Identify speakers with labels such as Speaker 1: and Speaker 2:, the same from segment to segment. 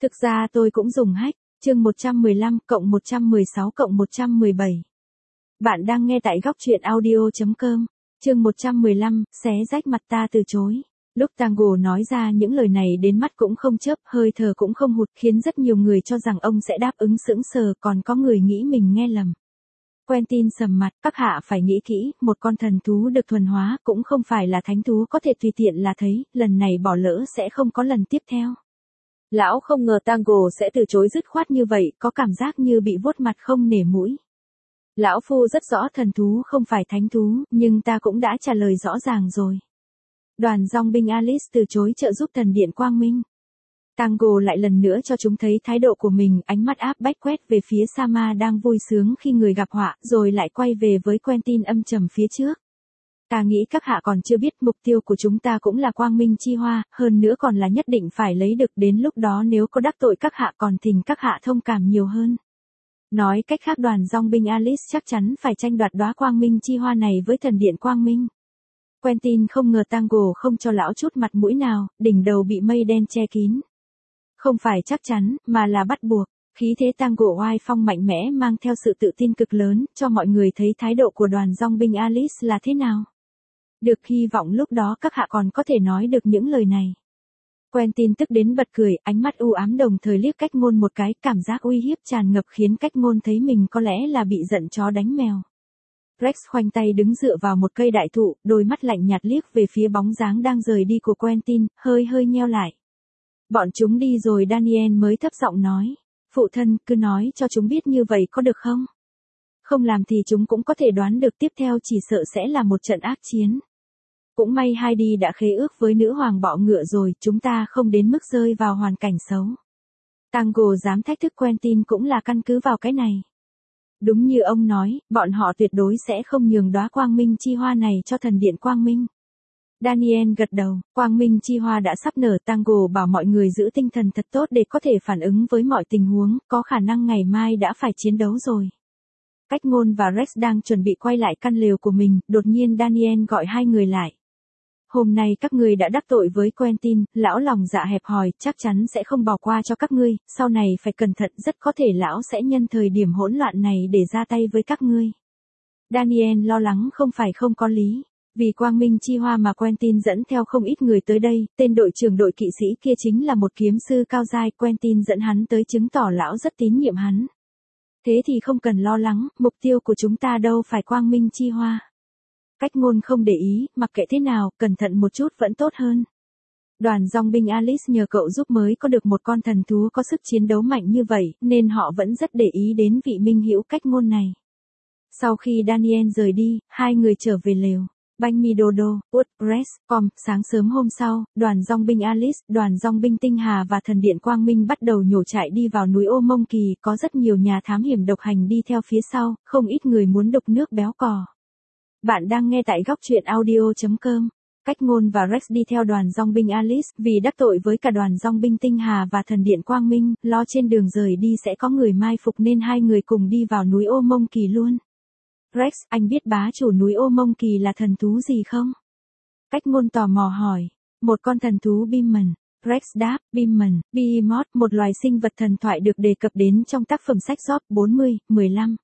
Speaker 1: Thực ra tôi cũng dùng hack, chương 115 cộng 116 cộng 117. Bạn đang nghe tại góc truyện audio.com, chương 115, xé rách mặt ta từ chối. Lúc Tango nói ra những lời này đến mắt cũng không chớp, hơi thở cũng không hụt, khiến rất nhiều người cho rằng ông sẽ đáp ứng sững sờ, còn có người nghĩ mình nghe lầm. Quentin sầm mặt, các hạ phải nghĩ kỹ, một con thần thú được thuần hóa cũng không phải là thánh thú có thể tùy tiện là thấy, lần này bỏ lỡ sẽ không có lần tiếp theo. Lão không ngờ Tango sẽ từ chối dứt khoát như vậy, có cảm giác như bị vuốt mặt không nể mũi. Lão phu rất rõ thần thú không phải thánh thú, nhưng ta cũng đã trả lời rõ ràng rồi. Đoàn dòng binh Alice từ chối trợ giúp thần điện Quang Minh. Tango lại lần nữa cho chúng thấy thái độ của mình, ánh mắt áp bách quét về phía Sama đang vui sướng khi người gặp họa, rồi lại quay về với Quentin âm trầm phía trước. Ta nghĩ các hạ còn chưa biết mục tiêu của chúng ta cũng là Quang Minh chi hoa, hơn nữa còn là nhất định phải lấy được, đến lúc đó nếu có đắc tội các hạ còn thỉnh các hạ thông cảm nhiều hơn. Nói cách khác, đoàn dòng binh Alice chắc chắn phải tranh đoạt đóa Quang Minh chi hoa này với thần điện Quang Minh. Quentin không ngờ Tango không cho lão chút mặt mũi nào, đỉnh đầu bị mây đen che kín. Không phải chắc chắn, mà là bắt buộc. Khí thế Tango oai phong mạnh mẽ mang theo sự tự tin cực lớn, cho mọi người thấy thái độ của đoàn dòng binh Alice là thế nào. Được, hy vọng lúc đó các hạ còn có thể nói được những lời này. Quentin tức đến bật cười, ánh mắt u ám đồng thời liếc Cách Ngôn một cái, cảm giác uy hiếp tràn ngập khiến Cách Ngôn thấy mình có lẽ là bị giận chó đánh mèo. Rex khoanh tay đứng dựa vào một cây đại thụ, đôi mắt lạnh nhạt liếc về phía bóng dáng đang rời đi của Quentin, hơi nheo lại. Bọn chúng đi rồi, Daniel mới thấp giọng nói. Phụ thân, cứ nói cho chúng biết như vậy có được không? Không làm thì chúng cũng có thể đoán được tiếp theo chỉ sợ sẽ là một trận ác chiến. Cũng may Heidi đã khế ước với nữ hoàng bọ ngựa rồi, chúng ta không đến mức rơi vào hoàn cảnh xấu. Tango dám thách thức Quentin cũng là căn cứ vào cái này. Đúng như ông nói, bọn họ tuyệt đối sẽ không nhường đóa Quang Minh chi hoa này cho thần điện Quang Minh. Daniel gật đầu, Quang Minh chi hoa đã sắp nở, Tango bảo mọi người giữ tinh thần thật tốt để có thể phản ứng với mọi tình huống, có khả năng ngày mai đã phải chiến đấu rồi. Cách Ngôn và Rex đang chuẩn bị quay lại căn lều của mình, đột nhiên Daniel gọi hai người lại. Hôm nay các ngươi đã đắc tội với Quentin, lão lòng dạ hẹp hòi, chắc chắn sẽ không bỏ qua cho các ngươi, sau này phải cẩn thận, rất có thể lão sẽ nhân thời điểm hỗn loạn này để ra tay với các ngươi. Daniel lo lắng không phải không có lý. Vì Quang Minh chi hoa mà Quentin dẫn theo không ít người tới đây, tên đội trưởng đội kỵ sĩ kia chính là một kiếm sư cao giai, Quentin dẫn hắn tới chứng tỏ lão rất tín nhiệm hắn. Thế thì không cần lo lắng, mục tiêu của chúng ta đâu phải Quang Minh chi hoa. Cách Ngôn không để ý, mặc kệ thế nào, cẩn thận một chút vẫn tốt hơn. Đoàn dòng binh Alice nhờ cậu giúp mới có được một con thần thú có sức chiến đấu mạnh như vậy, nên họ vẫn rất để ý đến vị minh hữu Cách Ngôn này. Sau khi Daniel rời đi, hai người trở về lều. Banh mi Dodo, sáng sớm hôm sau, đoàn dòng binh Alice, đoàn dòng binh Tinh Hà và thần điện Quang Minh bắt đầu nhổ chạy đi vào núi Ô Mông Kỳ, có rất nhiều nhà thám hiểm độc hành đi theo phía sau, không ít người muốn đục nước béo cò. Bạn đang nghe tại góc truyện audio.com. Cách Ngôn và Rex đi theo đoàn dòng binh Alice, vì đắc tội với cả đoàn dòng binh Tinh Hà và thần điện Quang Minh, lo trên đường rời đi sẽ có người mai phục nên hai người cùng đi vào núi Ô Mông Kỳ luôn. Rex, anh biết bá chủ núi Ô Mông Kỳ là thần thú gì không? Cách Ngôn tò mò hỏi. Một con thần thú Behemoth. Rex đáp, Behemoth, một loài sinh vật thần thoại được đề cập đến trong tác phẩm sách Job 40, 15.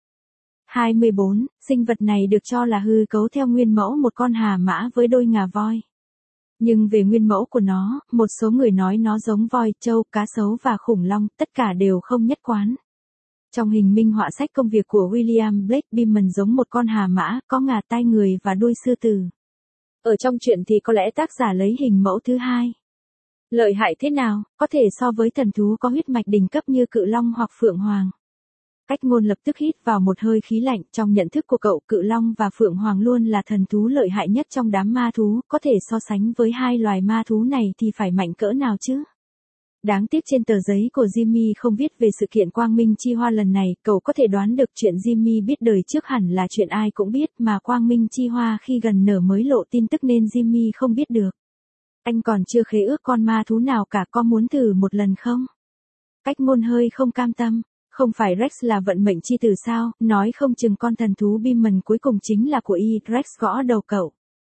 Speaker 1: 24, sinh vật này được cho là hư cấu theo nguyên mẫu một con hà mã với đôi ngà voi. Nhưng về nguyên mẫu của nó, một số người nói nó giống voi, trâu, cá sấu và khủng long, tất cả đều không nhất quán. Trong hình minh họa sách công việc của William Blake, Behemoth giống một con hà mã, có ngà, tai người và đuôi sư tử. Ở trong truyện thì có lẽ tác giả lấy hình mẫu thứ hai. Lợi hại thế nào, có thể so với thần thú có huyết mạch đỉnh cấp như cự long hoặc phượng hoàng. Cách Ngôn lập tức hít vào một hơi khí lạnh, trong nhận thức của cậu, cự long và phượng hoàng luôn là thần thú lợi hại nhất trong đám ma thú, có thể so sánh với hai loài ma thú này thì phải mạnh cỡ nào chứ? Đáng tiếc trên tờ giấy của Jimmy không viết về sự kiện Quang Minh chi hoa lần này, cậu có thể đoán được chuyện Jimmy biết đời trước hẳn là chuyện ai cũng biết, mà Quang Minh chi hoa khi gần nở mới lộ tin tức nên Jimmy không biết được. Anh còn chưa khế ước con ma thú nào cả, có muốn thử một lần không? Cách Ngôn hơi không cam tâm. Không phải Rex là vận mệnh chi tử sao, nói không chừng con thần thú Behemoth cuối cùng chính là của y, Rex gõ đầu cậu.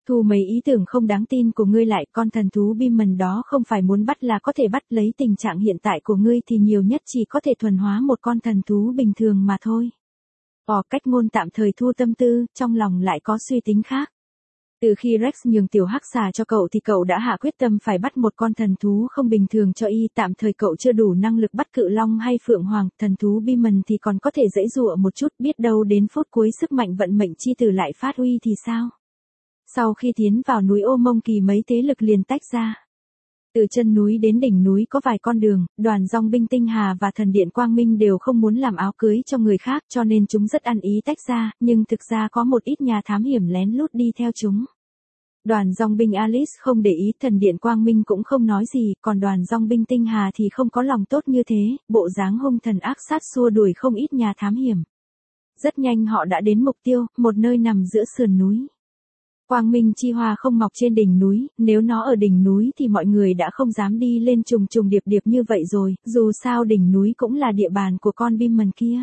Speaker 1: Thu mấy ý tưởng không đáng tin của ngươi lại, con thần thú Beamon đó không phải muốn bắt là có thể bắt, lấy tình trạng hiện tại của ngươi thì nhiều nhất chỉ có thể thuần hóa một con thần thú bình thường mà thôi. Cách ngôn tạm thời thu tâm tư, trong lòng lại có suy tính khác. Từ khi Rex nhường tiểu hắc xà cho cậu thì cậu đã hạ quyết tâm phải bắt một con thần thú không bình thường cho y, tạm thời cậu chưa đủ năng lực bắt cự long hay phượng hoàng, thần thú Beamon thì còn có thể giãy giụa một chút, biết đâu đến phút cuối sức mạnh vận mệnh chi tử lại phát huy thì sao? Sau khi tiến vào núi Ô Mông Kỳ mấy thế lực liền tách ra. Từ chân núi đến đỉnh núi có vài con đường, đoàn dòng binh Tinh Hà và thần điện Quang Minh đều không muốn làm áo cưới cho người khác cho nên chúng rất ăn ý tách ra, nhưng thực ra có một ít nhà thám hiểm lén lút đi theo chúng. Đoàn dòng binh Alice không để ý, thần điện Quang Minh cũng không nói gì, còn đoàn dòng binh Tinh Hà thì không có lòng tốt như thế, bộ dáng hung thần ác sát xua đuổi không ít nhà thám hiểm. Rất nhanh họ đã đến mục tiêu, một nơi nằm giữa sườn núi. Quang Minh chi hoa không mọc trên đỉnh núi, nếu nó ở đỉnh núi thì mọi người đã không dám đi lên trùng trùng điệp điệp như vậy rồi, dù sao đỉnh núi cũng là địa bàn của con Beamon kia.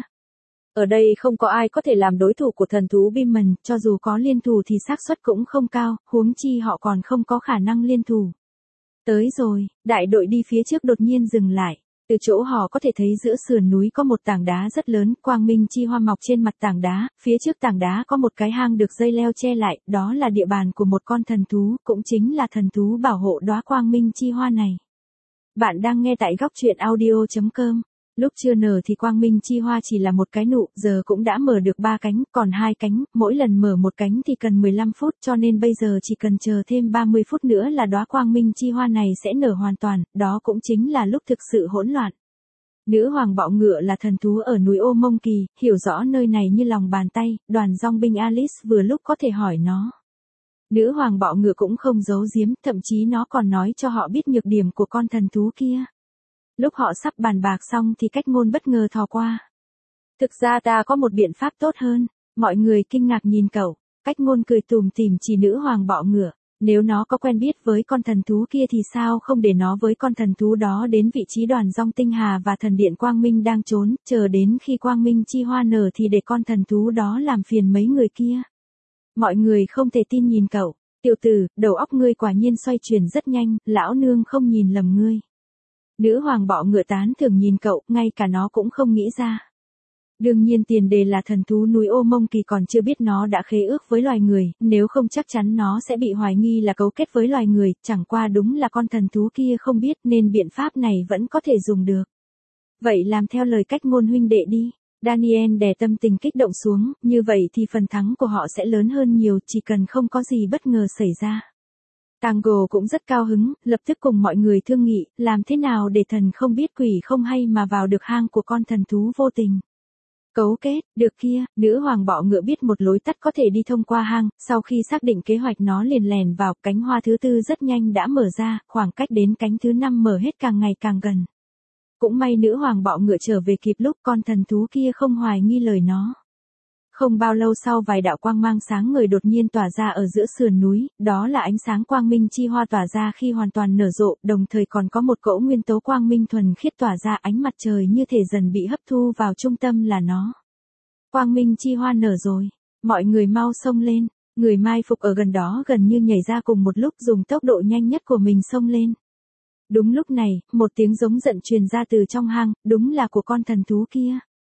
Speaker 1: Ở đây không có ai có thể làm đối thủ của thần thú Beamon, cho dù có liên thủ thì xác suất cũng không cao, huống chi họ còn không có khả năng liên thủ. Tới rồi, đại đội đi phía trước đột nhiên dừng lại. Từ chỗ họ có thể thấy giữa sườn núi có một tảng đá rất lớn, quang minh chi hoa mọc trên mặt tảng đá, phía trước tảng đá có một cái hang được dây leo che lại, đó là địa bàn của một con thần thú, cũng chính là thần thú bảo hộ đóa quang minh chi hoa này. Bạn đang nghe tại góc truyện audio.com. Lúc chưa nở thì quang minh chi hoa chỉ là một cái nụ, giờ cũng đã mở được 3 cánh, còn 2 cánh, mỗi lần mở một cánh thì cần 15 phút cho nên bây giờ chỉ cần chờ thêm 30 phút nữa là đóa quang minh chi hoa này sẽ nở hoàn toàn, đó cũng chính là lúc thực sự hỗn loạn. Nữ hoàng bọ ngựa là thần thú ở núi Ô Mông Kỳ, hiểu rõ nơi này như lòng bàn tay, đoàn dòng binh Alice vừa lúc có thể hỏi nó. Nữ hoàng bọ ngựa cũng không giấu giếm, thậm chí nó còn nói cho họ biết nhược điểm của con thần thú kia. Lúc họ sắp bàn bạc xong thì cách ngôn bất ngờ thò qua. Thực ra ta có một biện pháp tốt hơn, mọi người kinh ngạc nhìn cậu, cách ngôn cười tùm tìm chỉ nữ hoàng bọ ngựa, nếu nó có quen biết với con thần thú kia thì sao không để nó với con thần thú đó đến vị trí đoàn dòng Tinh Hà và thần điện Quang Minh đang trốn, chờ đến khi Quang Minh chi hoa nở thì để con thần thú đó làm phiền mấy người kia. Mọi người không thể tin nhìn cậu, tiểu tử, đầu óc ngươi quả nhiên xoay chuyển rất nhanh, lão nương không nhìn lầm ngươi. Nữ hoàng bọ ngựa tán thường nhìn cậu, ngay cả nó cũng không nghĩ ra. Đương nhiên tiền đề là thần thú núi Ô Mông Kỳ còn chưa biết nó đã khế ước với loài người, nếu không chắc chắn nó sẽ bị hoài nghi là cấu kết với loài người, chẳng qua đúng là con thần thú kia không biết nên biện pháp này vẫn có thể dùng được. Vậy làm theo lời cách ngôn huynh đệ đi. Daniel đè tâm tình kích động xuống, như vậy thì phần thắng của họ sẽ lớn hơn nhiều, chỉ cần không có gì bất ngờ xảy ra. Tango cũng rất cao hứng, lập tức cùng mọi người thương nghị, làm thế nào để thần không biết quỷ không hay mà vào được hang của con thần thú vô tình. Cấu kết, được kia, nữ hoàng bọ ngựa biết một lối tắt có thể đi thông qua hang, sau khi xác định kế hoạch nó liền lèn vào, cánh hoa thứ 4 rất nhanh đã mở ra, khoảng cách đến cánh thứ 5 mở hết càng ngày càng gần. Cũng may nữ hoàng bọ ngựa trở về kịp lúc con thần thú kia không hoài nghi lời nó. Không bao lâu sau vài đạo quang mang sáng ngời đột nhiên tỏa ra ở giữa sườn núi, đó là ánh sáng quang minh chi hoa tỏa ra khi hoàn toàn nở rộ, đồng thời còn có một cỗ nguyên tố quang minh thuần khiết tỏa ra, ánh mặt trời như thể dần bị hấp thu vào trung tâm là nó. Quang minh chi hoa nở rồi, mọi người mau xông lên, người mai phục ở gần đó gần như nhảy ra cùng một lúc dùng tốc độ nhanh nhất của mình xông lên. Đúng lúc này, một tiếng giống giận truyền ra từ trong hang, đúng là của con thần thú kia.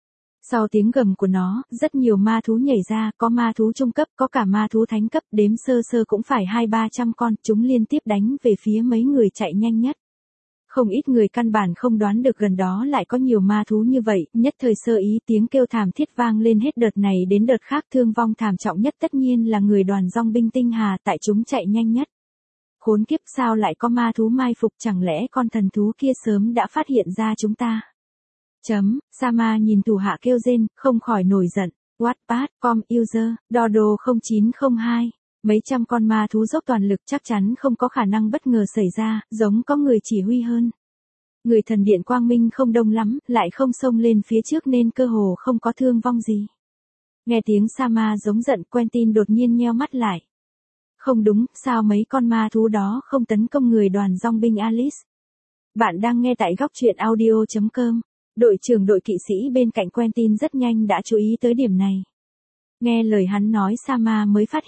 Speaker 1: Sau tiếng gầm của nó, rất nhiều ma thú nhảy ra, có ma thú trung cấp, có cả ma thú thánh cấp, đếm sơ sơ cũng phải 200-300 con, chúng liên tiếp đánh về phía mấy người chạy nhanh nhất. Không ít người căn bản không đoán được gần đó lại có nhiều ma thú như vậy, nhất thời sơ ý tiếng kêu thảm thiết vang lên hết đợt này đến đợt khác, thương vong thảm trọng nhất tất nhiên là người đoàn dòng binh Tinh Hà, tại chúng chạy nhanh nhất. Khốn kiếp, sao lại có ma thú mai phục, chẳng lẽ con thần thú kia sớm đã phát hiện ra chúng ta? Sama nhìn thủ hạ kêu rên, không khỏi nổi giận. Wattpad, com user, Dodo 0902. Mấy trăm con ma thú dốc toàn lực chắc chắn không có khả năng bất ngờ xảy ra, giống có người chỉ huy hơn. Người thần điện Quang Minh không đông lắm, lại không xông lên phía trước nên cơ hồ không có thương vong gì. Nghe tiếng Sama giống giận, Quentin đột nhiên nheo mắt lại. Không đúng, sao mấy con ma thú đó không tấn công người đoàn dòng binh Alice? Bạn đang nghe tại góc truyện audio.com. Đội trưởng đội kỵ sĩ bên cạnh Quentin rất nhanh đã chú ý tới điểm này. Nghe lời hắn nói Sama mới phát hiện,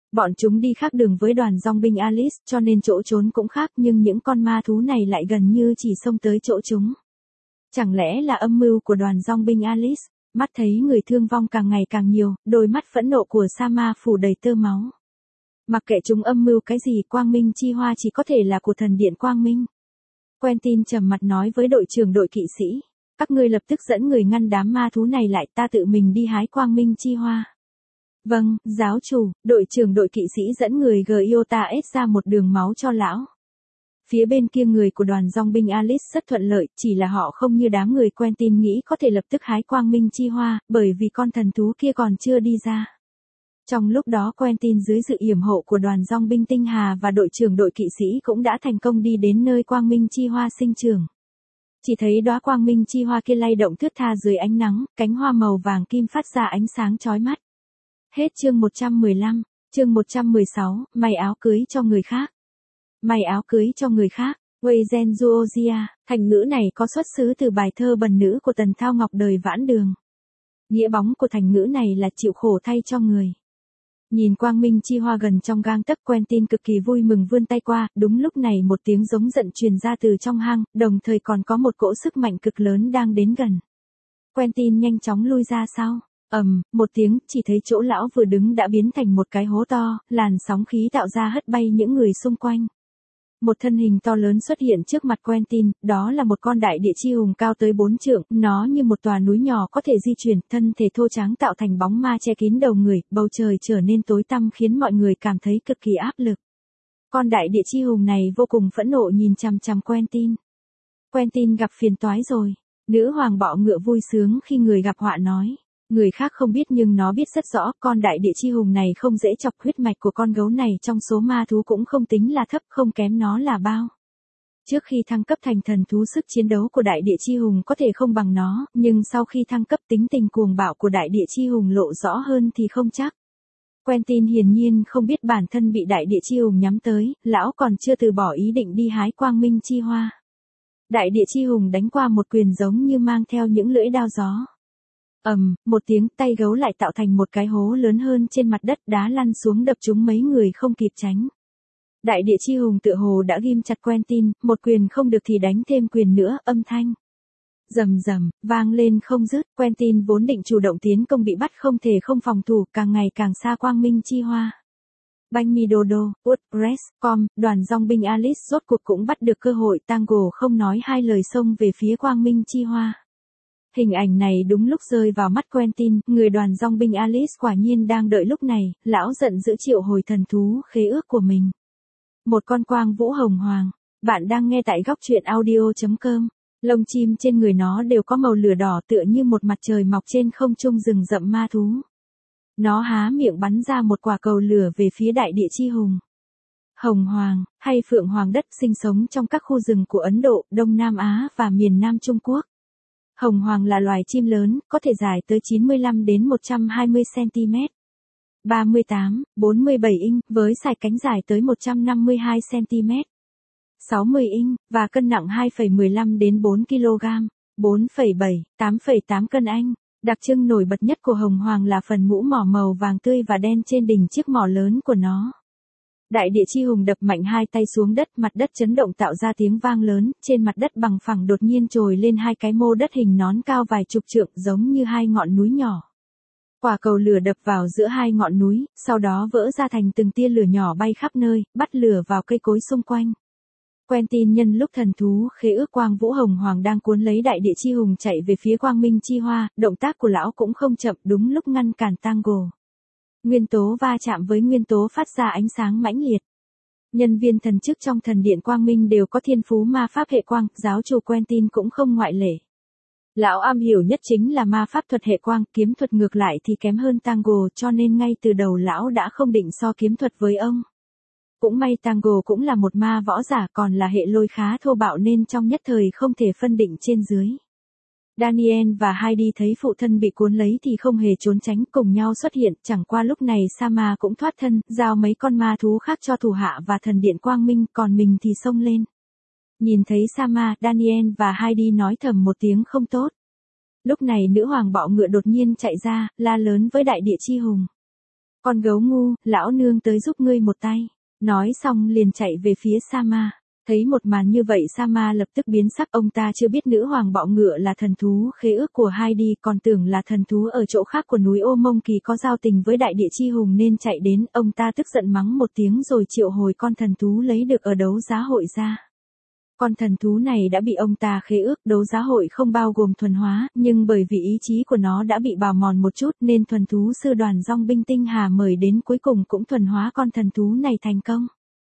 Speaker 1: Bọn chúng đi khác đường với đoàn dòng binh Alice cho nên chỗ trốn cũng khác, nhưng những con ma thú này lại gần như chỉ xông tới chỗ chúng. Chẳng lẽ là âm mưu của đoàn dòng binh Alice? Mắt thấy người thương vong càng ngày càng nhiều, đôi mắt phẫn nộ của Sama phủ đầy tơ máu. Mặc kệ chúng âm mưu cái gì, quang minh chi hoa chỉ có thể là của thần điện quang minh. Quentin trầm mặt nói với đội trưởng đội kỵ sĩ. Các ngươi lập tức dẫn người ngăn đám ma thú này lại, ta tự mình đi hái quang minh chi hoa. Vâng, giáo chủ, đội trưởng đội kỵ sĩ dẫn người Giota S ra một đường máu cho lão. Phía bên kia người của đoàn dòng binh Alice rất thuận lợi, chỉ là họ không như đám người Quentin nghĩ có thể lập tức hái quang minh chi hoa, bởi vì con thần thú kia còn chưa đi ra. Trong lúc đó Quentin dưới sự yểm hộ của đoàn dòng binh tinh hà và đội trưởng đội kỵ sĩ cũng đã thành công đi đến nơi quang minh chi hoa sinh trưởng. Chỉ thấy đóa quang minh chi hoa kia lay động thướt tha dưới ánh nắng, cánh hoa màu vàng kim phát ra ánh sáng chói mắt. Hết chương 115, chương 116, may áo cưới cho người khác. May áo cưới cho người khác, Weizen Zuozia, thành ngữ này có xuất xứ từ bài thơ Bần nữ của Tần Thao Ngọc đời Vãn Đường. Nghĩa bóng của thành ngữ này là chịu khổ thay cho người. Nhìn quang minh chi hoa gần trong gang tấc, Quentin cực kỳ vui mừng vươn tay qua, đúng lúc này một tiếng giống giận truyền ra từ trong hang, đồng thời còn có một cỗ sức mạnh cực lớn đang đến gần. Quentin nhanh chóng lui ra sau. Một tiếng, chỉ thấy chỗ lão vừa đứng đã biến thành một cái hố to, làn sóng khí tạo ra hất bay những người xung quanh. Một thân hình to lớn xuất hiện trước mặt Quentin, đó là một con đại địa chi hùng cao tới 4 trượng, nó như một tòa núi nhỏ có thể di chuyển, thân thể thô tráng tạo thành bóng ma che kín đầu người, bầu trời trở nên tối tăm khiến mọi người cảm thấy cực kỳ áp lực. Con đại địa chi hùng này vô cùng phẫn nộ nhìn chằm chằm Quentin. Quentin gặp phiền toái rồi, nữ hoàng bọ ngựa vui sướng khi người gặp họa nói. Người khác không biết nhưng nó biết rất rõ, con đại địa chi hùng này không dễ chọc, huyết mạch của con gấu này trong số ma thú cũng không tính là thấp, không kém nó là bao. Trước khi thăng cấp thành thần thú, sức chiến đấu của đại địa chi hùng có thể không bằng nó, nhưng sau khi thăng cấp tính tình cuồng bạo của đại địa chi hùng lộ rõ hơn thì không chắc. Quentin hiển nhiên không biết bản thân bị đại địa chi hùng nhắm tới, lão còn chưa từ bỏ ý định đi hái quang minh chi hoa. Đại địa chi hùng đánh qua một quyền giống như mang theo những lưỡi đao gió. Một tiếng, tay gấu lại tạo thành một cái hố lớn hơn trên mặt đất, đá lăn xuống đập trúng mấy người không kịp tránh. Đại địa chi hùng tựa hồ đã ghim chặt Quentin, một quyền không được thì đánh thêm quyền nữa, âm thanh rầm rầm vang lên không dứt. Quentin vốn định chủ động tiến công bị bắt không thể không phòng thủ, càng ngày càng xa quang minh chi hoa. Banh mi đô đô, WordPress.com, đoàn dòng binh Alice rốt cuộc cũng bắt được cơ hội, Tango không nói hai lời xông về phía quang minh chi hoa. Hình ảnh này đúng lúc rơi vào mắt Quentin, người đoàn dòng binh Alice quả nhiên đang đợi lúc này, lão giận dữ triệu hồi thần thú khế ước của mình. Một con quang vũ hồng hoàng. Bạn đang nghe tại góc truyện audio.com. Lông chim trên người nó đều có màu lửa đỏ tựa như một mặt trời mọc trên không trung rừng rậm ma thú. Nó há miệng bắn ra một quả cầu lửa về phía đại địa chi hùng. Hồng hoàng, hay phượng hoàng đất, sinh sống trong các khu rừng của Ấn Độ, Đông Nam Á và miền Nam Trung Quốc. Hồng hoàng là loài chim lớn, có thể dài tới 95 đến 120 cm. 38, 47 inch, với sải cánh dài tới 152 cm. 60 inch, và cân nặng 2,15 đến 4 kg. 4,7, 8,8 cân Anh. Đặc trưng nổi bật nhất của hồng hoàng là phần mũ mỏ màu vàng tươi và đen trên đỉnh chiếc mỏ lớn của nó. Đại địa chi hùng đập mạnh hai tay xuống đất, mặt đất chấn động tạo ra tiếng vang lớn, trên mặt đất bằng phẳng đột nhiên trồi lên hai cái mô đất hình nón cao vài chục trượng giống như hai ngọn núi nhỏ. Quả cầu lửa đập vào giữa hai ngọn núi, sau đó vỡ ra thành từng tia lửa nhỏ bay khắp nơi, bắt lửa vào cây cối xung quanh. Quentin nhân lúc thần thú khế ước quang vũ hồng hoàng đang cuốn lấy đại địa chi hùng chạy về phía quang minh chi hoa, động tác của lão cũng không chậm, đúng lúc ngăn cản Tango. Nguyên tố va chạm với nguyên tố phát ra ánh sáng mãnh liệt. Nhân viên thần chức trong thần điện quang minh đều có thiên phú ma pháp hệ quang, giáo chủ Quentin cũng không ngoại lệ. Lão am hiểu nhất chính là ma pháp thuật hệ quang, kiếm thuật ngược lại thì kém hơn Tango, cho nên ngay từ đầu lão đã không định so kiếm thuật với ông. Cũng may Tango cũng là một ma võ giả, còn là hệ lôi khá thô bạo nên trong nhất thời không thể phân định trên dưới. Daniel và Heidi thấy phụ thân bị cuốn lấy thì không hề trốn tránh, cùng nhau xuất hiện, chẳng qua lúc này Sama cũng thoát thân, giao mấy con ma thú khác cho thủ hạ và thần điện quang minh, còn mình thì xông lên. Nhìn thấy Sama, Daniel và Heidi nói thầm một tiếng không tốt. Lúc này nữ hoàng bọ ngựa đột nhiên chạy ra, la lớn với đại địa chi hùng. Con gấu ngu, lão nương tới giúp ngươi một tay. Nói xong liền chạy về phía Sama. Thấy một màn như vậy Sama lập tức biến sắc, ông ta chưa biết nữ hoàng bọ ngựa là thần thú khế ước của Heidi, còn tưởng là thần thú ở chỗ khác của núi Ô Mông Kỳ có giao tình với đại địa chi hùng nên chạy đến, ông ta tức giận mắng một tiếng rồi triệu hồi con thần thú lấy được ở đấu giá hội ra. Con thần thú này đã bị ông ta khế ước, đấu giá hội không bao gồm thuần hóa, nhưng bởi vì ý chí của nó đã bị bào mòn một chút nên thuần thú sư đoàn dòng binh tinh hà mời đến cuối cùng cũng thuần hóa con thần thú này thành công.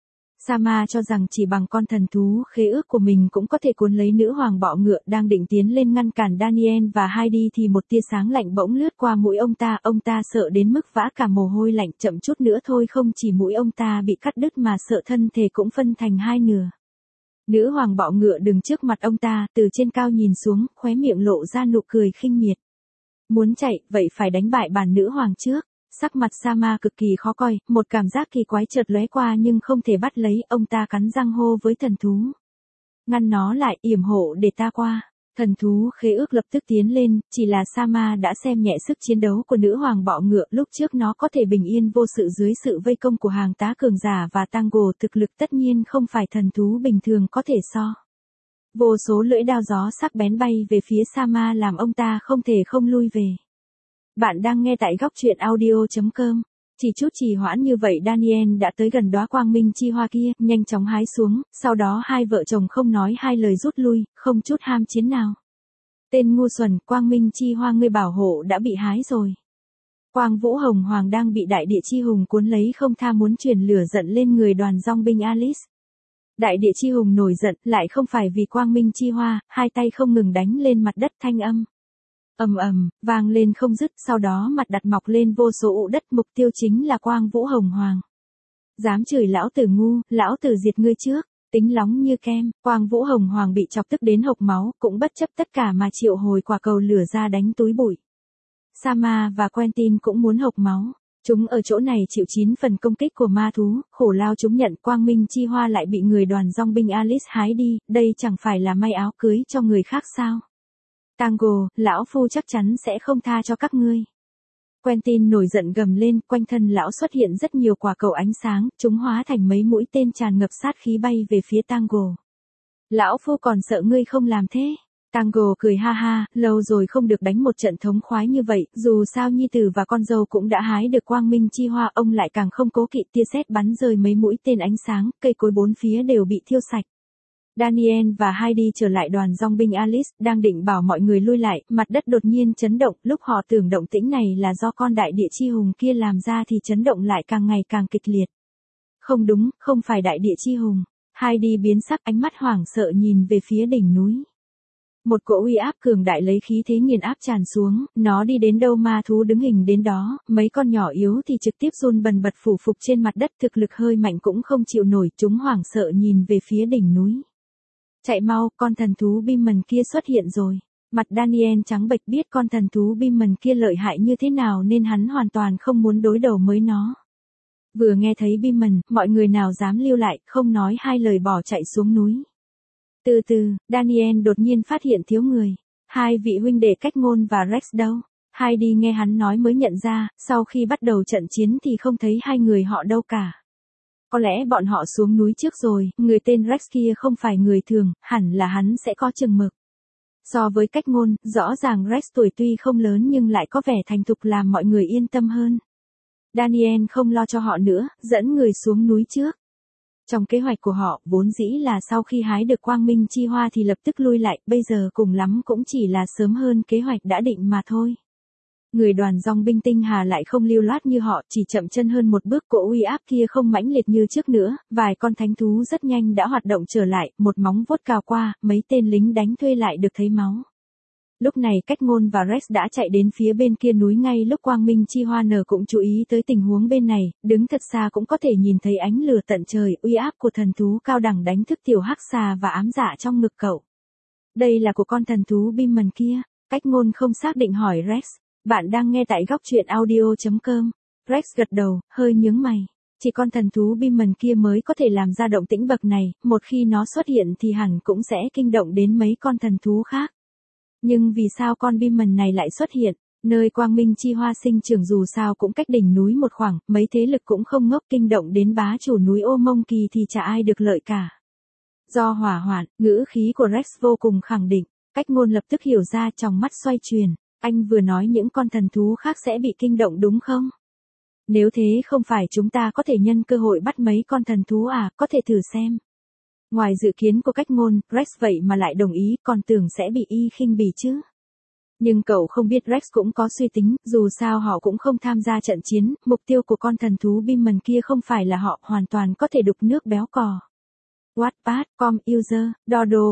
Speaker 1: Sama cho rằng chỉ bằng con thần thú khế ước của mình cũng có thể cuốn lấy nữ hoàng bọ ngựa, đang định tiến lên ngăn cản Daniel và Heidi thì một tia sáng lạnh bỗng lướt qua mũi ông ta sợ đến mức vã cả mồ hôi lạnh, chậm chút nữa thôi không chỉ mũi ông ta bị cắt đứt mà sợ thân thể cũng phân thành hai nửa. Nữ hoàng bọ ngựa đứng trước mặt ông ta, từ trên cao nhìn xuống, khóe miệng lộ ra nụ cười khinh miệt. Muốn chạy, vậy phải đánh bại bản nữ hoàng trước. Sắc mặt Sama cực kỳ khó coi, một cảm giác kỳ quái chợt lóe qua nhưng không thể bắt lấy, ông ta cắn răng hô với thần thú. Ngăn nó lại, yểm hộ để ta qua. Thần thú khế ước lập tức tiến lên, chỉ là Sama đã xem nhẹ sức chiến đấu của nữ hoàng bọ ngựa, lúc trước nó có thể bình yên vô sự dưới sự vây công của hàng tá cường giả và Tango, thực lực tất nhiên không phải thần thú bình thường có thể so. Vô số lưỡi đao gió sắc bén bay về phía Sama làm ông ta không thể không lui về. Bạn đang nghe tại góc truyện audio.com. Chỉ chút trì hoãn như vậy Daniel đã tới gần đóa quang minh chi hoa kia, nhanh chóng hái xuống, sau đó hai vợ chồng không nói hai lời rút lui, không chút ham chiến nào. Tên ngu xuẩn, quang minh chi hoa ngươi bảo hộ đã bị hái rồi. Quang Vũ Hồng Hoàng đang bị đại địa chi hùng cuốn lấy không tha muốn truyền lửa giận lên người đoàn dòng binh Alice. Đại địa chi hùng nổi giận, lại không phải vì quang minh chi hoa, hai tay không ngừng đánh lên mặt đất, thanh âm ầm ầm vang lên không dứt, sau đó mặt đặt mọc lên vô số ụ đất, mục tiêu chính là Quang Vũ Hồng Hoàng. Dám chửi lão tử ngu, lão tử diệt ngươi trước. Tính lóng như kem, Quang Vũ Hồng Hoàng bị chọc tức đến hộc máu, cũng bất chấp tất cả mà triệu hồi quả cầu lửa ra đánh túi bụi. Sama và Quentin cũng muốn hộc máu. Chúng ở chỗ này chịu 9 phần công kích của ma thú, khổ lao chúng nhận quang minh chi hoa lại bị người đoàn dòng binh Alice hái đi, đây chẳng phải là may áo cưới cho người khác sao? Tango, lão phu chắc chắn sẽ không tha cho các ngươi. Quentin nổi giận gầm lên, quanh thân lão xuất hiện rất nhiều quả cầu ánh sáng, chúng hóa thành mấy mũi tên tràn ngập sát khí bay về phía Tango. Lão phu còn sợ ngươi không làm thế. Tango cười ha ha, lâu rồi không được đánh một trận thống khoái như vậy, dù sao nhi tử và con dâu cũng đã hái được quang minh chi hoa, ông lại càng không cố kỵ, tia sét bắn rơi mấy mũi tên ánh sáng, cây cối bốn phía đều bị thiêu sạch. Daniel và Heidi trở lại đoàn dòng binh Alice, đang định bảo mọi người lui lại, mặt đất đột nhiên chấn động, lúc họ tưởng động tĩnh này là do con đại địa chi hùng kia làm ra thì chấn động lại càng ngày càng kịch liệt. Không đúng, không phải đại địa chi hùng. Heidi biến sắc, ánh mắt hoảng sợ nhìn về phía đỉnh núi. Một cỗ uy áp cường đại lấy khí thế nghiền áp tràn xuống, nó đi đến đâu ma thú đứng hình đến đó, mấy con nhỏ yếu thì trực tiếp run bần bật phủ phục trên mặt đất, thực lực hơi mạnh cũng không chịu nổi, chúng hoảng sợ nhìn về phía đỉnh núi. Chạy mau, con thần thú Bimman kia xuất hiện rồi. Mặt Daniel trắng bệch, biết con thần thú Bimman kia lợi hại như thế nào nên hắn hoàn toàn không muốn đối đầu với nó. Vừa nghe thấy Bimman, mọi người nào dám lưu lại, không nói hai lời bỏ chạy xuống núi. Từ từ, Daniel đột nhiên phát hiện thiếu người. Hai vị huynh đệ Cách Ngôn và Rex đâu? Heidi nghe hắn nói mới nhận ra, sau khi bắt đầu trận chiến thì không thấy hai người họ đâu cả. Có lẽ bọn họ xuống núi trước rồi, người tên Rex kia không phải người thường, hẳn là hắn sẽ có chừng mực. So với Cách Ngôn, rõ ràng Rex tuổi tuy không lớn nhưng lại có vẻ thành thục làm mọi người yên tâm hơn. Daniel không lo cho họ nữa, dẫn người xuống núi trước. Trong kế hoạch của họ, vốn dĩ là sau khi hái được quang minh chi hoa thì lập tức lui lại, bây giờ cùng lắm cũng chỉ là sớm hơn kế hoạch đã định mà thôi. Người đoàn dòng binh tinh hà lại không lưu loát như họ, chỉ chậm chân hơn một bước, cỗ uy áp kia không mãnh liệt như trước nữa, vài con thánh thú rất nhanh đã hoạt động trở lại, một móng vuốt cào qua, mấy tên lính đánh thuê lại được thấy máu. Lúc này Cách Ngôn và Rex đã chạy đến phía bên kia núi ngay lúc quang minh chi hoa nở, cũng chú ý tới tình huống bên này, đứng thật xa cũng có thể nhìn thấy ánh lửa tận trời, uy áp của thần thú cao đẳng đánh thức tiểu hắc xà và ám dạ trong ngực cậu. Đây là của con thần thú Bimman kia. Cách Ngôn không xác định hỏi Rex. Bạn đang nghe tại góc truyện audio.com. Rex gật đầu, hơi nhướng mày. Chỉ con thần thú Bimman kia mới có thể làm ra động tĩnh bậc này, một khi nó xuất hiện thì hẳn cũng sẽ kinh động đến mấy con thần thú khác. Nhưng vì sao con Bimman này lại xuất hiện? Nơi quang minh chi hoa sinh trưởng dù sao cũng cách đỉnh núi một khoảng, mấy thế lực cũng không ngốc, kinh động đến bá chủ núi Ô Mông Kỳ thì chả ai được lợi cả. Do hỏa hoạn, ngữ khí của Rex vô cùng khẳng định, cách ngôn lập tức hiểu ra, trong mắt xoay chuyển, anh vừa nói những con thần thú khác sẽ bị kinh động đúng không? Nếu thế không phải chúng ta có thể nhân cơ hội bắt mấy con thần thú à, có thể thử xem. Ngoài dự kiến của cách ngôn, Rex vậy mà lại đồng ý, còn tưởng sẽ bị y khinh bỉ chứ. Nhưng cậu không biết Rex cũng có suy tính, dù sao họ cũng không tham gia trận chiến, mục tiêu của con thần thú Beamon kia không phải là họ, hoàn toàn có thể đục nước béo cò. Wattpad, com user, Dodo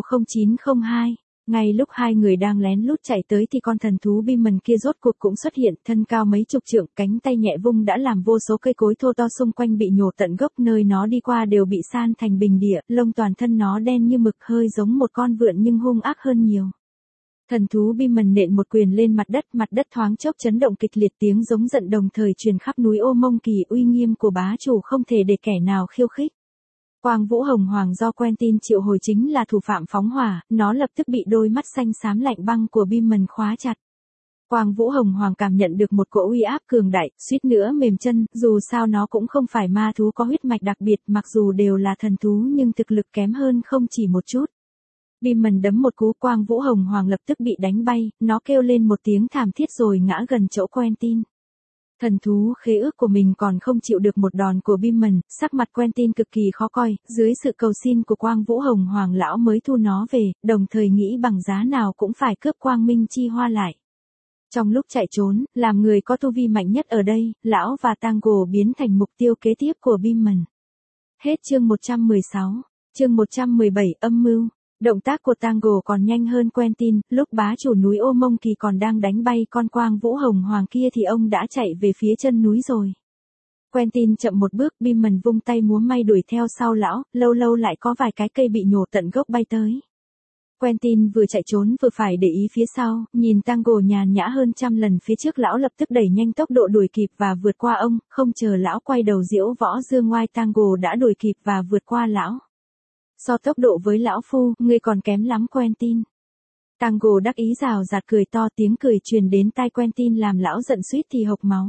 Speaker 1: 0902. Ngay lúc hai người đang lén lút chạy tới thì con thần thú Beamon kia rốt cuộc cũng xuất hiện, thân cao mấy chục trượng, cánh tay nhẹ vung đã làm vô số cây cối thô to xung quanh bị nhổ tận gốc, nơi nó đi qua đều bị san thành bình địa, lông toàn thân nó đen như mực, hơi giống một con vượn nhưng hung ác hơn nhiều. Thần thú Beamon nện một quyền lên mặt đất thoáng chốc chấn động kịch liệt, tiếng giống giận đồng thời truyền khắp núi Ô Mông Kỳ, uy nghiêm của bá chủ không thể để kẻ nào khiêu khích. Quang Vũ Hồng Hoàng do Quentin triệu hồi chính là thủ phạm phóng hỏa, nó lập tức bị đôi mắt xanh xám lạnh băng của Beamon khóa chặt. Quang Vũ Hồng Hoàng cảm nhận được một cỗ uy áp cường đại, suýt nữa mềm chân, dù sao nó cũng không phải ma thú có huyết mạch đặc biệt, mặc dù đều là thần thú nhưng thực lực kém hơn không chỉ một chút. Beamon đấm một cú, Quang Vũ Hồng Hoàng lập tức bị đánh bay, nó kêu lên một tiếng thảm thiết rồi ngã gần chỗ Quentin. Thần thú khế ước của mình còn không chịu được một đòn của Beamon, sắc mặt Quentin cực kỳ khó coi, dưới sự cầu xin của Quang Vũ Hồng Hoàng lão mới thu nó về, đồng thời nghĩ bằng giá nào cũng phải cướp quang minh chi hoa lại. Trong lúc chạy trốn, làm người có tu vi mạnh nhất ở đây, lão và Tango biến thành mục tiêu kế tiếp của Beamon. Hết chương 116, chương 117 âm mưu. Động tác của Tango còn nhanh hơn Quentin, lúc bá chủ núi Ô Mông Kỳ còn đang đánh bay con Quang Vũ Hồng Hoàng kia thì ông đã chạy về phía chân núi rồi. Quentin chậm một bước, Beamon vung tay múa may đuổi theo sau lão, lâu lâu lại có vài cái cây bị nhổ tận gốc bay tới. Quentin vừa chạy trốn vừa phải để ý phía sau, nhìn Tango nhàn nhã hơn trăm lần phía trước, lão lập tức đẩy nhanh tốc độ đuổi kịp và vượt qua ông, không chờ lão quay đầu diễu võ dương ngoai, Tango đã đuổi kịp và vượt qua lão. So tốc độ với lão phu, ngươi còn kém lắm Quentin. Tango đắc ý rào rạt cười to, tiếng cười truyền đến tai Quentin làm lão giận suýt thì hộc máu.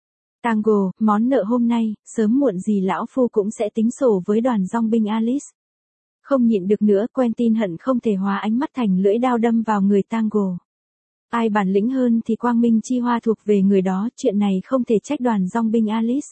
Speaker 1: Tango, món nợ hôm nay, sớm muộn gì lão phu cũng sẽ tính sổ với đoàn dong binh Alice. Không nhịn được nữa, Quentin hận không thể hóa ánh mắt thành lưỡi đao đâm vào người Tango. Ai bản lĩnh hơn thì quang minh chi hoa thuộc về người đó, chuyện này không thể trách đoàn dong binh Alice.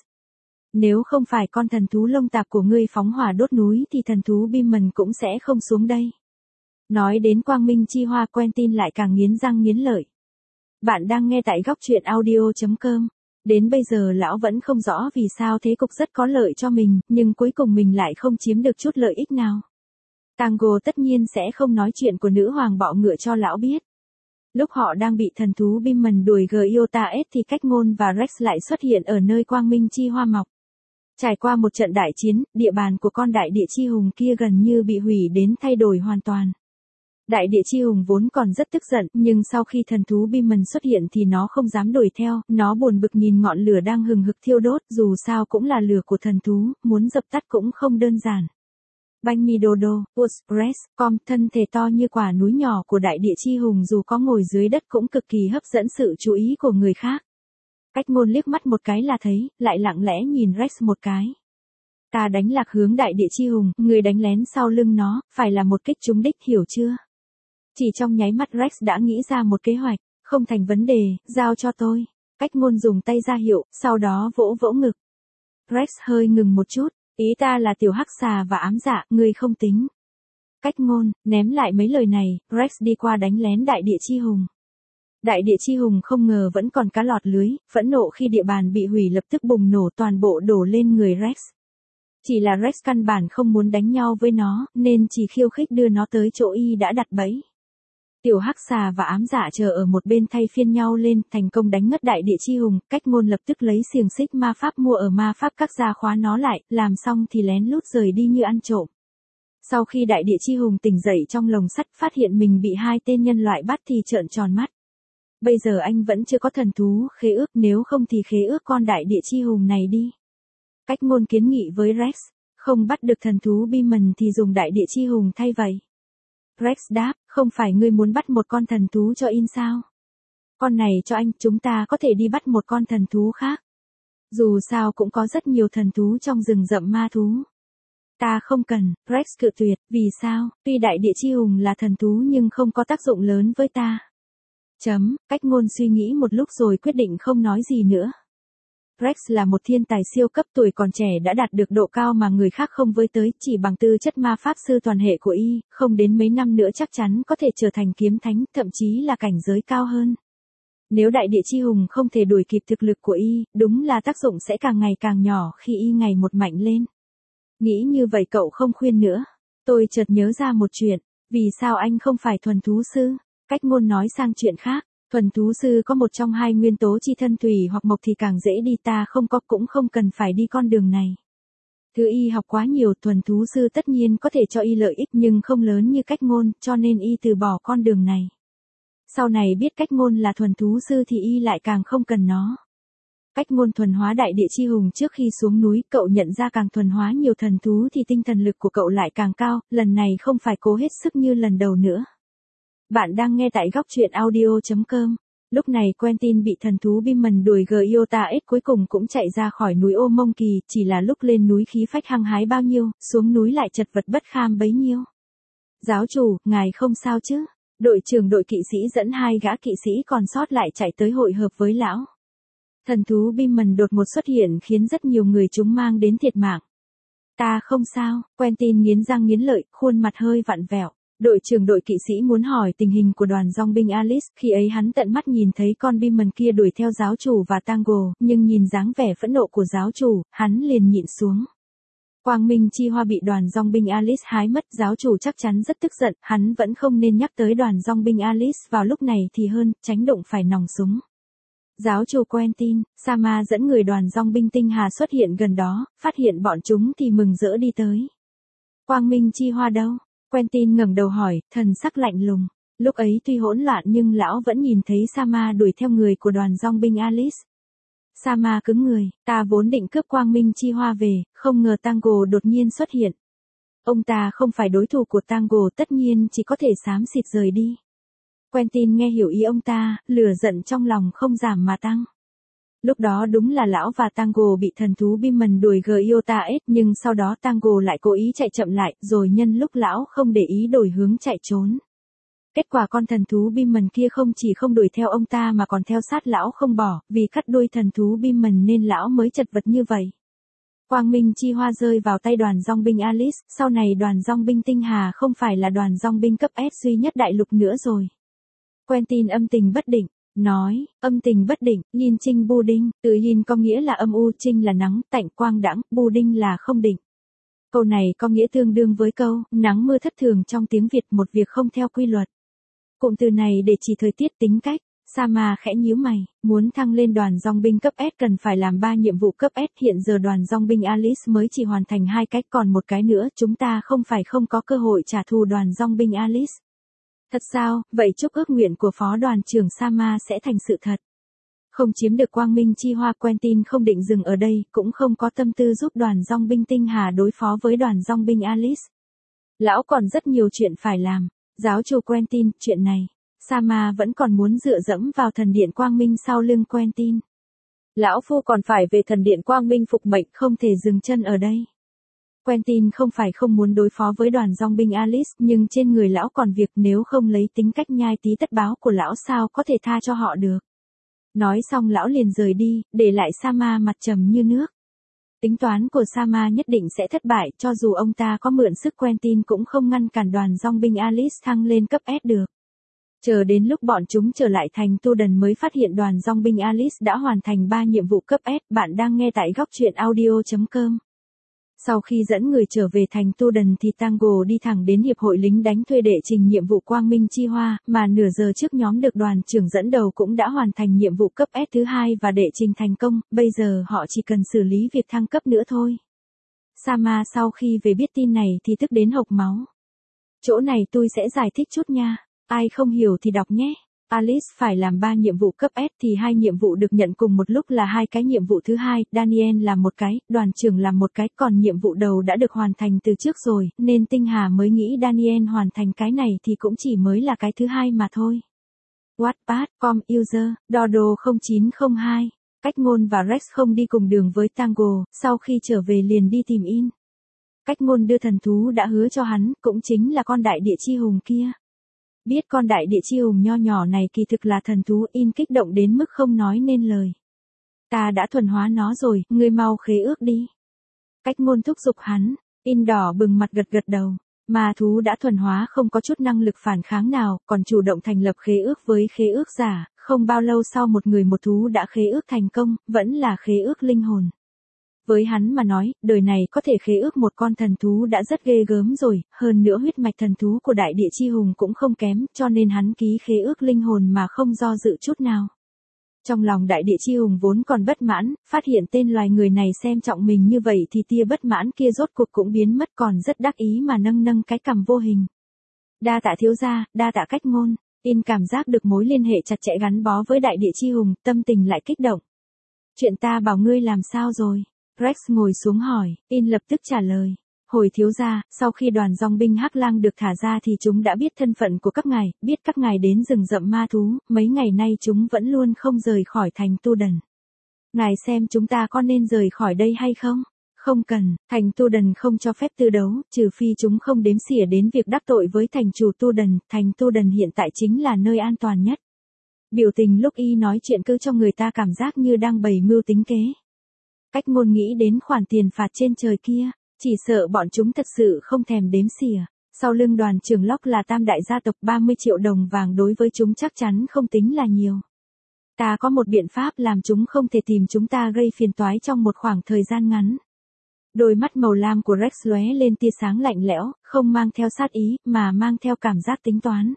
Speaker 1: Nếu không phải con thần thú lông tạp của ngươi phóng hỏa đốt núi thì thần thú Beamon cũng sẽ không xuống đây. Nói đến quang minh chi hoa, Quentin lại càng nghiến răng nghiến lợi. Bạn đang nghe tại góc truyện audio.com. Đến bây giờ lão vẫn không rõ vì sao thế cục rất có lợi cho mình, nhưng cuối cùng mình lại không chiếm được chút lợi ích nào. Tango tất nhiên sẽ không nói chuyện của nữ hoàng bọ ngựa cho lão biết. Lúc họ đang bị thần thú Beamon đuổi Giota S thì cách ngôn và Rex lại xuất hiện ở nơi quang minh chi hoa mọc. Trải qua một trận đại chiến, địa bàn của con đại địa chi hùng kia gần như bị hủy đến thay đổi hoàn toàn. Đại địa chi hùng vốn còn rất tức giận, nhưng sau khi thần thú Beamon xuất hiện thì nó không dám đuổi theo, nó buồn bực nhìn ngọn lửa đang hừng hực thiêu đốt, dù sao cũng là lửa của thần thú, muốn dập tắt cũng không đơn giản. Banh mi Dodo, Express, com, thân thể to như quả núi nhỏ của đại địa chi hùng dù có ngồi dưới đất cũng cực kỳ hấp dẫn sự chú ý của người khác. Cách ngôn liếc mắt một cái là thấy, lại lặng lẽ nhìn Rex một cái. Ta đánh lạc hướng đại địa chi hùng, người đánh lén sau lưng nó, phải là một kích trúng đích, hiểu chưa? Chỉ trong nháy mắt Rex đã nghĩ ra một kế hoạch, không thành vấn đề, giao cho tôi. Cách ngôn dùng tay ra hiệu, sau đó vỗ vỗ ngực. Rex hơi ngừng một chút, ý ta là tiểu hắc xà và ám dạ, ngươi không tính. Cách ngôn, ném lại mấy lời này, Rex đi qua đánh lén đại địa chi hùng. Đại địa chi hùng không ngờ vẫn còn cá lọt lưới, phẫn nộ khi địa bàn bị hủy lập tức bùng nổ, toàn bộ đổ lên người Rex. Chỉ là Rex căn bản không muốn đánh nhau với nó, nên chỉ khiêu khích đưa nó tới chỗ y đã đặt bẫy. Tiểu hắc xà và ám dạ chờ ở một bên thay phiên nhau lên, thành công đánh ngất đại địa chi hùng, cách ngôn lập tức lấy xiềng xích ma pháp mua ở ma pháp các ra khóa nó lại, làm xong thì lén lút rời đi như ăn trộm. Sau khi đại địa chi hùng tỉnh dậy trong lồng sắt, phát hiện mình bị hai tên nhân loại bắt thì trợn tròn mắt. Bây giờ anh vẫn chưa có thần thú khế ước, nếu không thì khế ước con đại địa chi hùng này đi. Cách ngôn kiến nghị với Rex, không bắt được thần thú Beamon thì dùng đại địa chi hùng thay vậy. Rex đáp, không phải ngươi muốn bắt một con thần thú cho in sao? Con này cho anh, chúng ta có thể đi bắt một con thần thú khác. Dù sao cũng có rất nhiều thần thú trong rừng rậm ma thú. Ta không cần, Rex cự tuyệt, vì sao, tuy đại địa chi hùng là thần thú nhưng không có tác dụng lớn với ta. Cách ngôn suy nghĩ một lúc rồi quyết định không nói gì nữa. Rex là một thiên tài siêu cấp, tuổi còn trẻ đã đạt được độ cao mà người khác không với tới, chỉ bằng tư chất ma pháp sư toàn hệ của y, không đến mấy năm nữa chắc chắn có thể trở thành kiếm thánh, thậm chí là cảnh giới cao hơn. Nếu đại địa chi hùng không thể đuổi kịp thực lực của y, đúng là tác dụng sẽ càng ngày càng nhỏ khi y ngày một mạnh lên. Nghĩ như vậy cậu không khuyên nữa. Tôi chợt nhớ ra một chuyện, vì sao anh không phải thuần thú sư? Cách ngôn nói sang chuyện khác, thuần thú sư có một trong hai nguyên tố chi thân thủy hoặc mộc thì càng dễ đi, ta không có cũng không cần phải đi con đường này. Thứ y học quá nhiều, thuần thú sư tất nhiên có thể cho y lợi ích nhưng không lớn như cách ngôn, cho nên y từ bỏ con đường này. Sau này biết cách ngôn là thuần thú sư thì y lại càng không cần nó. Cách ngôn thuần hóa đại địa chi hùng trước khi xuống núi, cậu nhận ra càng thuần hóa nhiều thần thú thì tinh thần lực của cậu lại càng cao, lần này không phải cố hết sức như lần đầu nữa. Bạn đang nghe tại góc truyện audio.com. Lúc này Quentin bị thần thú Bimmen đuổi Giota S cuối cùng cũng chạy ra khỏi núi Ô Mông Kỳ, chỉ là lúc lên núi khí phách hăng hái bao nhiêu, xuống núi lại chật vật bất kham bấy nhiêu. Giáo chủ, ngài không sao chứ? Đội trưởng đội kỵ sĩ dẫn hai gã kỵ sĩ còn sót lại chạy tới hội hợp với lão. Thần thú Bimmen đột ngột xuất hiện khiến rất nhiều người chúng mang đến thiệt mạng. Ta không sao, Quentin nghiến răng nghiến lợi, khuôn mặt hơi vặn vẹo. Đội trưởng đội kỵ sĩ muốn hỏi tình hình của đoàn dòng binh Alice, khi ấy hắn tận mắt nhìn thấy con Bimmen kia đuổi theo giáo chủ và Tango, nhưng nhìn dáng vẻ phẫn nộ của giáo chủ, hắn liền nhịn xuống. Quang Minh Chi Hoa bị đoàn dòng binh Alice hái mất, giáo chủ chắc chắn rất tức giận, hắn vẫn không nên nhắc tới đoàn dòng binh Alice vào lúc này thì hơn, tránh đụng phải nòng súng. Giáo chủ Quentin, Sama dẫn người đoàn dòng binh tinh hà xuất hiện gần đó, phát hiện bọn chúng thì mừng rỡ đi tới. Quang Minh Chi Hoa đâu? Quentin ngẩng đầu hỏi, thần sắc lạnh lùng. Lúc ấy tuy hỗn loạn nhưng lão vẫn nhìn thấy Sama đuổi theo người của đoàn dòng binh Alice. Sama cứng người, ta vốn định cướp Quang Minh Chi Hoa về, không ngờ Tango đột nhiên xuất hiện. Ông ta không phải đối thủ của Tango, tất nhiên chỉ có thể xám xịt rời đi. Quentin nghe hiểu ý ông ta, lửa giận trong lòng không giảm mà tăng. Lúc đó đúng là lão và Tango bị thần thú Bimmen đuổi Giota S, nhưng sau đó Tango lại cố ý chạy chậm lại, rồi nhân lúc lão không để ý đổi hướng chạy trốn. Kết quả con thần thú Bimmen kia không chỉ không đuổi theo ông ta mà còn theo sát lão không bỏ, vì cắt đuôi thần thú Bimmen nên lão mới chật vật như vậy. Quang Minh Chi Hoa rơi vào tay đoàn dòng binh Alice, sau này đoàn dòng binh tinh hà không phải là đoàn dòng binh cấp S duy nhất đại lục nữa rồi. Quentin âm tình bất định, nói, âm tình bất định, yin trinh bu đinh, từ yin có nghĩa là âm u, trinh là nắng, tạnh quang đãng, bu đinh là không định. Câu này có nghĩa tương đương với câu, nắng mưa thất thường trong tiếng Việt, một việc không theo quy luật. Cụm từ này để chỉ thời tiết tính cách. Sama khẽ nhíu mày, muốn thăng lên đoàn dòng binh cấp S cần phải làm 3 nhiệm vụ cấp S, hiện giờ đoàn dòng binh Alice mới chỉ hoàn thành 2 cách, còn một cái nữa, chúng ta không phải không có cơ hội trả thù đoàn dòng binh Alice. Thật sao, vậy chúc ước nguyện của phó đoàn trưởng Sama sẽ thành sự thật. Không chiếm được Quang Minh Chi Hoa, Quentin không định dừng ở đây, cũng không có tâm tư giúp đoàn dòng binh tinh hà đối phó với đoàn dòng binh Alice. Lão còn rất nhiều chuyện phải làm. Giáo chủ Quentin, chuyện này, Sama vẫn còn muốn dựa dẫm vào thần điện Quang Minh sau lưng Quentin. Lão phu còn phải về thần điện Quang Minh phục mệnh, không thể dừng chân ở đây. Quentin không phải không muốn đối phó với đoàn dòng binh Alice, nhưng trên người lão còn việc, nếu không lấy tính cách nhai tí tất báo của lão sao có thể tha cho họ được. Nói xong lão liền rời đi, để lại Sama mặt trầm như nước. Tính toán của Sama nhất định sẽ thất bại, cho dù ông ta có mượn sức Quentin cũng không ngăn cản đoàn dòng binh Alice thăng lên cấp S được. Chờ đến lúc bọn chúng trở lại thành Tu Đần mới phát hiện đoàn dòng binh Alice đã hoàn thành 3 nhiệm vụ cấp S. Bạn đang nghe tại góc truyện audio.com. Sau khi dẫn người trở về thành Tu Đần thì Tango đi thẳng đến hiệp hội lính đánh thuê để trình nhiệm vụ Quang Minh Chi Hoa, mà nửa giờ trước nhóm được đoàn trưởng dẫn đầu cũng đã hoàn thành nhiệm vụ cấp S thứ 2 và đệ trình thành công, bây giờ họ chỉ cần xử lý việc thăng cấp nữa thôi. Sama sau khi về biết tin này thì tức đến hộc máu. Chỗ này tôi sẽ giải thích chút nha, ai không hiểu thì đọc nhé. Alice phải làm 3 nhiệm vụ cấp S thì 2 nhiệm vụ được nhận cùng một lúc là 2 cái nhiệm vụ thứ 2, Daniel làm một cái, đoàn trưởng làm một cái, còn nhiệm vụ đầu đã được hoàn thành từ trước rồi, nên Tinh Hà mới nghĩ Daniel hoàn thành cái này thì cũng chỉ mới là cái thứ 2 mà thôi. Wattpad.com user, Dodo 0902. Cách Ngôn và Rex không đi cùng đường với Tango, sau khi trở về liền đi tìm In. Cách Ngôn đưa thần thú đã hứa cho hắn, cũng chính là con đại địa chi hùng kia. Biết con đại địa chi hùng nho nhỏ này kỳ thực là thần thú, In kích động đến mức không nói nên lời. Ta đã thuần hóa nó rồi, ngươi mau khế ước đi. Cách Ngôn thúc giục hắn, In đỏ bừng mặt gật gật đầu. Ma thú đã thuần hóa không có chút năng lực phản kháng nào, còn chủ động thành lập khế ước với khế ước giả, không bao lâu sau một người một thú đã khế ước thành công, vẫn là khế ước linh hồn. Với hắn mà nói, đời này có thể khế ước một con thần thú đã rất ghê gớm rồi, hơn nữa huyết mạch thần thú của đại địa chi hùng cũng không kém, cho nên hắn ký khế ước linh hồn mà không do dự chút nào. Trong lòng đại địa chi hùng vốn còn bất mãn, phát hiện tên loài người này xem trọng mình như vậy thì tia bất mãn kia rốt cuộc cũng biến mất, còn rất đắc ý mà nâng nâng cái cằm vô hình. Đa tạ thiếu gia, đa tạ Cách Ngôn. In cảm giác được mối liên hệ chặt chẽ gắn bó với đại địa chi hùng, tâm tình lại kích động. Chuyện ta bảo ngươi làm sao rồi? Rex ngồi xuống hỏi, In lập tức trả lời. Hồi thiếu gia, sau khi đoàn dòng binh Hắc Lang được thả ra thì chúng đã biết thân phận của các ngài, biết các ngài đến rừng rậm ma thú, mấy ngày nay chúng vẫn luôn không rời khỏi thành Tu Đần. Ngài xem chúng ta có nên rời khỏi đây hay không? Không cần, thành Tu Đần không cho phép tư đấu, trừ phi chúng không đếm xỉa đến việc đắc tội với thành chủ Tu Đần, thành Tu Đần hiện tại chính là nơi an toàn nhất. Biểu tình lúc Y nói chuyện cứ cho người ta cảm giác như đang bày mưu tính kế. Cách Ngôn nghĩ đến khoản tiền phạt trên trời kia. Chỉ sợ bọn chúng thật sự không thèm đếm xỉa. Sau lưng Đoàn Trường Lóc là tam đại gia tộc, 30 triệu đồng vàng đối với chúng chắc chắn không tính là nhiều. Ta có một biện pháp làm chúng không thể tìm chúng ta gây phiền toái trong một khoảng thời gian ngắn. Đôi mắt màu lam của Rex lóe lên tia sáng lạnh lẽo, không mang theo sát ý, mà mang theo cảm giác tính toán.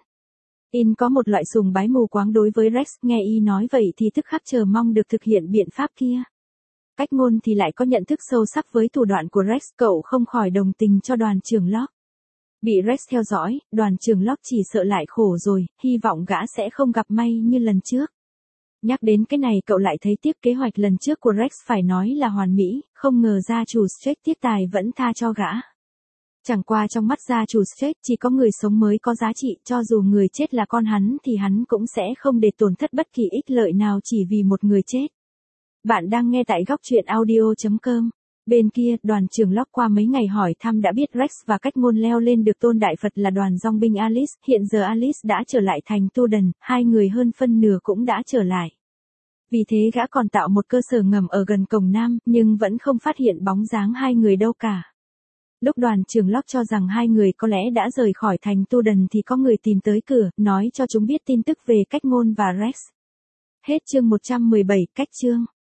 Speaker 1: In có một loại sùng bái mù quáng đối với Rex, nghe Y nói vậy thì tức khắc chờ mong được thực hiện biện pháp kia. Cách Ngôn thì lại có nhận thức sâu sắc với thủ đoạn của Rex, cậu không khỏi đồng tình cho Đoàn Trường Lóc. Bị Rex theo dõi, Đoàn Trường Lóc chỉ sợ lại khổ rồi, hy vọng gã sẽ không gặp may như lần trước. Nhắc đến cái này cậu lại thấy tiếc kế hoạch lần trước của Rex phải nói là hoàn mỹ, không ngờ gia chủ Strait tiếc tài vẫn tha cho gã. Chẳng qua trong mắt gia chủ Strait chỉ có người sống mới có giá trị, cho dù người chết là con hắn thì hắn cũng sẽ không để tổn thất bất kỳ ích lợi nào chỉ vì một người chết. Bạn đang nghe tại góc truyện audio.com. Bên kia, Đoàn Trường Lóc qua mấy ngày hỏi thăm đã biết Rex và Cách Ngôn leo lên được tôn đại Phật là đoàn dòng binh Alice, hiện giờ Alice đã trở lại thành Tu Đần, hai người hơn phân nửa cũng đã trở lại. Vì thế gã còn tạo một cơ sở ngầm ở gần cổng Nam, nhưng vẫn không phát hiện bóng dáng hai người đâu cả. Lúc Đoàn Trường Lóc cho rằng hai người có lẽ đã rời khỏi thành Tu Đần thì có người tìm tới cửa, nói cho chúng biết tin tức về Cách Ngôn và Rex. Hết chương 117, cách chương.